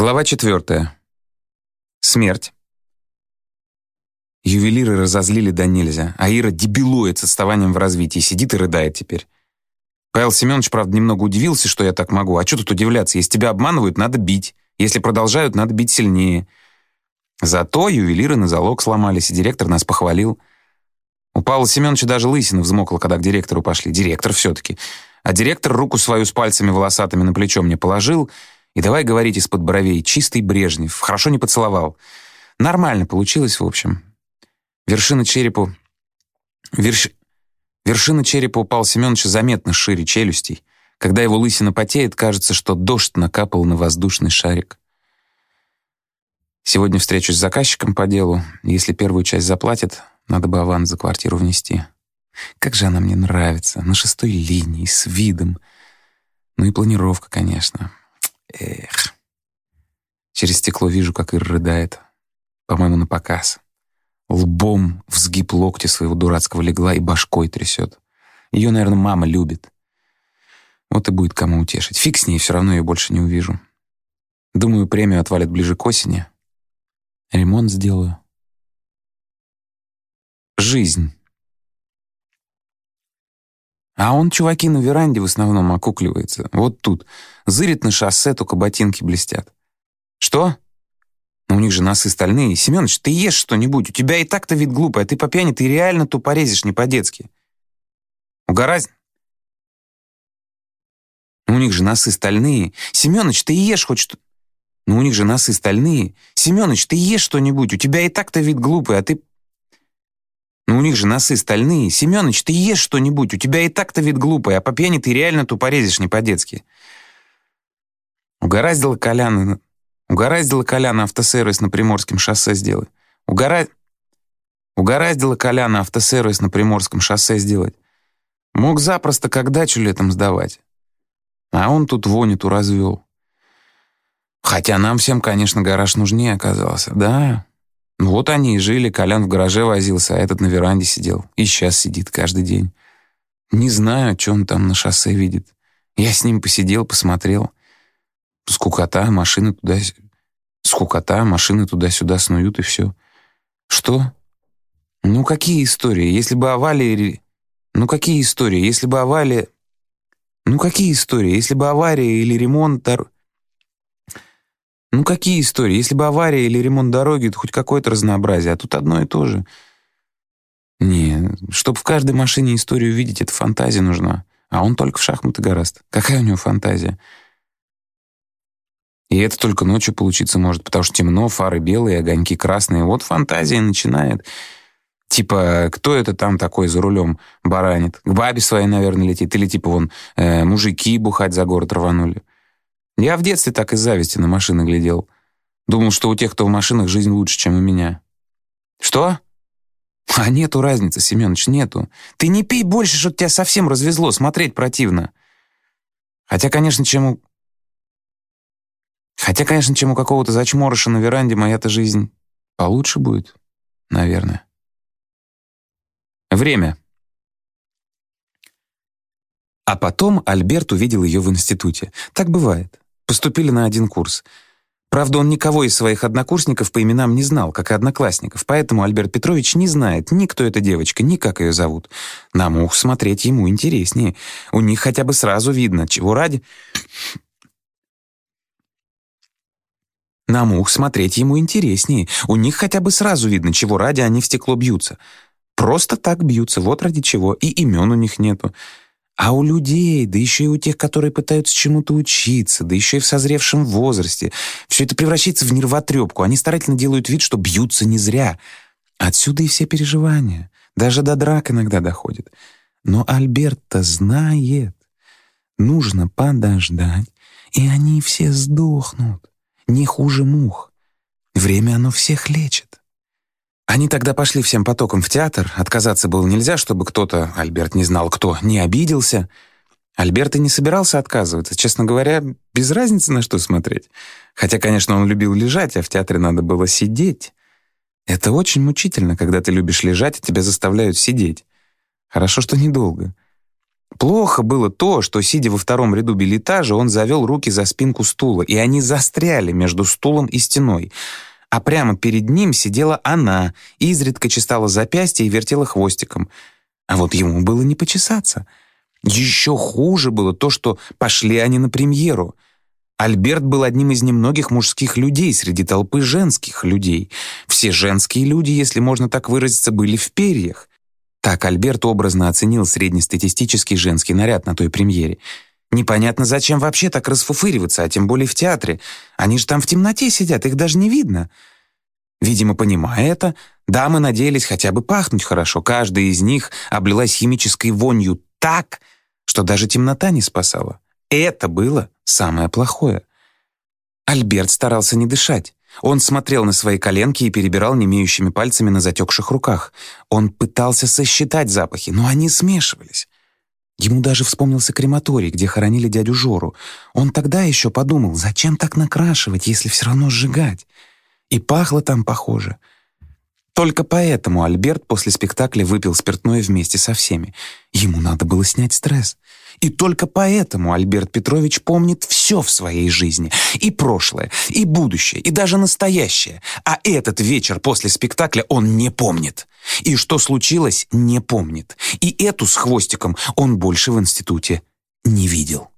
Глава 4. Смерть. Ювелиры разозлили до нельзя, а Ира дебилует с отставанием в развитии, сидит и рыдает теперь. Павел Семенович, правда, немного удивился, что я так могу. А что тут удивляться? Если тебя обманывают, надо бить. Если продолжают, надо бить сильнее. Зато ювелиры на залог сломались, и директор нас похвалил. У Павла Семеновича даже лысина взмокла, когда к директору пошли. Директор все-таки. А директор руку свою с пальцами волосатыми на плечо мне положил и давай говорить из-под бровей. Чистый Брежнев. Хорошо не поцеловал. Нормально получилось, в общем. Вершина черепа у Павла Семеновича заметно шире челюстей. Когда его лысина потеет, кажется, что дождь накапал на воздушный шарик. Сегодня встречусь с заказчиком по делу. Если первую часть заплатит, надо бы аванс за квартиру внести. Как же она мне нравится. На 6-й линии, с видом. Ну и планировка, конечно. Эх. Через стекло вижу, как Ира рыдает. По-моему, на показ. Лбом в сгиб локтя своего дурацкого легла и башкой трясет. Ее, наверное, мама любит. Вот и будет кому утешить. Фиг с ней, все равно ее больше не увижу. Думаю, премию отвалят ближе к осени. Ремонт сделаю. Жизнь. А он, чуваки, на веранде в основном окукливается. Вот тут. Зырит на шоссе, только ботинки блестят. Что? Но у них же носы стальные. Семёныч, ты ешь что-нибудь. У тебя и так-то вид глупый, а ты по пьяни, ты реально тупорезишь не по-детски. Угораздь. У них же носы стальные. Семёныч, ты ешь хоть что... Ну, у них же носы стальные. Семёныч, ты ешь что-нибудь. У тебя и так-то вид глупый, а ты... Ну, у них же носы стальные. Семёныч, ты ешь что-нибудь. У тебя и так-то вид глупый, а по пьяни ты реально тупорезишь не по-детски. Угораздило Коляна автосервис на Приморском шоссе сделать. Угораздило Коляна автосервис на Приморском шоссе сделать. Мог запросто как дачу летом сдавать. А он тут вонь-то развел. Хотя нам всем, конечно, гараж нужнее оказался. Да. Вот они и жили. Колян в гараже возился, а этот на веранде сидел. И сейчас сидит каждый день. Не знаю, что он там на шоссе видит. Я с ним посидел, посмотрел. Скукота, машины туда-сюда снуют, и все. Что? Ну, какие истории? Если бы авария... Ну, какие истории? Если бы авария... Ну, какие истории? Если бы авария или ремонт... Ну, какие истории? Если бы авария или ремонт дороги, то хоть какое-то разнообразие, а тут одно и то же. Не, чтобы в каждой машине историю видеть, это фантазия нужна. А он только в шахматы гораст. Какая у него фантазия? И это только ночью получиться может, потому что темно, фары белые, огоньки красные. Вот фантазия начинает. Типа, кто это там такой за рулем баранит? К бабе своей, наверное, летит. Или типа вон мужики бухать за город рванули. Я в детстве так из зависти на машины глядел. Думал, что у тех, кто в машинах, жизнь лучше, чем у меня. Что? А нету разницы, Семёныч, нету. Ты не пей больше, что тебя совсем развезло, смотреть противно. Хотя, конечно, чем у какого-то зачморыша на веранде моя-то жизнь получше будет, наверное. Время. А потом Альберт увидел ее в институте. Так бывает. Поступили на один курс. Правда, он никого из своих однокурсников по именам не знал, как и одноклассников, поэтому Альберт Петрович не знает ни кто эта девочка, ни как ее зовут. На мух смотреть ему интереснее. У них хотя бы сразу видно, чего ради... На мух смотреть ему интереснее. У них хотя бы сразу видно, чего ради они в стекло бьются. Просто так бьются, вот ради чего. И имен у них нету. А у людей, да еще и у тех, которые пытаются чему-то учиться, да еще и в созревшем возрасте, все это превращается в нервотрепку. Они старательно делают вид, что бьются не зря. Отсюда и все переживания. Даже до драк иногда доходит. Но Альберт-то знает. Нужно подождать, и они все сдохнут. Не хуже мух. Время оно всех лечит. Они тогда пошли всем потоком в театр. Отказаться было нельзя, чтобы кто-то, Альберт не знал кто, не обиделся. Альберт и не собирался отказываться. Честно говоря, без разницы, на что смотреть. Хотя, конечно, он любил лежать, а в театре надо было сидеть. Это очень мучительно, когда ты любишь лежать, а тебя заставляют сидеть. Хорошо, что недолго. Плохо было то, что, сидя во втором ряду бильетажа, он завел руки за спинку стула, и они застряли между стулом и стеной. А прямо перед ним сидела она, изредка чесала запястье и вертела хвостиком. А вот ему было не почесаться. Еще хуже было то, что пошли они на премьеру. Альберт был одним из немногих мужских людей среди толпы женских людей. Все женские люди, если можно так выразиться, были в перьях. Так Альберт образно оценил среднестатистический женский наряд на той премьере. Непонятно, зачем вообще так расфуфыриваться, а тем более в театре. Они же там в темноте сидят, их даже не видно. Видимо, понимая это, дамы надеялись хотя бы пахнуть хорошо. Каждая из них облилась химической вонью так, что даже темнота не спасала. Это было самое плохое. Альберт старался не дышать. Он смотрел на свои коленки и перебирал немеющими пальцами на затекших руках. Он пытался сосчитать запахи, но они смешивались. Ему даже вспомнился крематорий, где хоронили дядю Жору. Он тогда еще подумал, зачем так накрашивать, если все равно сжигать? И пахло там похоже. Только поэтому Альберт после спектакля выпил спиртное вместе со всеми. Ему надо было снять стресс. И только поэтому Альберт Петрович помнит все в своей жизни. И прошлое, и будущее, и даже настоящее. А этот вечер после спектакля он не помнит. И что случилось, не помнит. И эту с хвостиком он больше в институте не видел.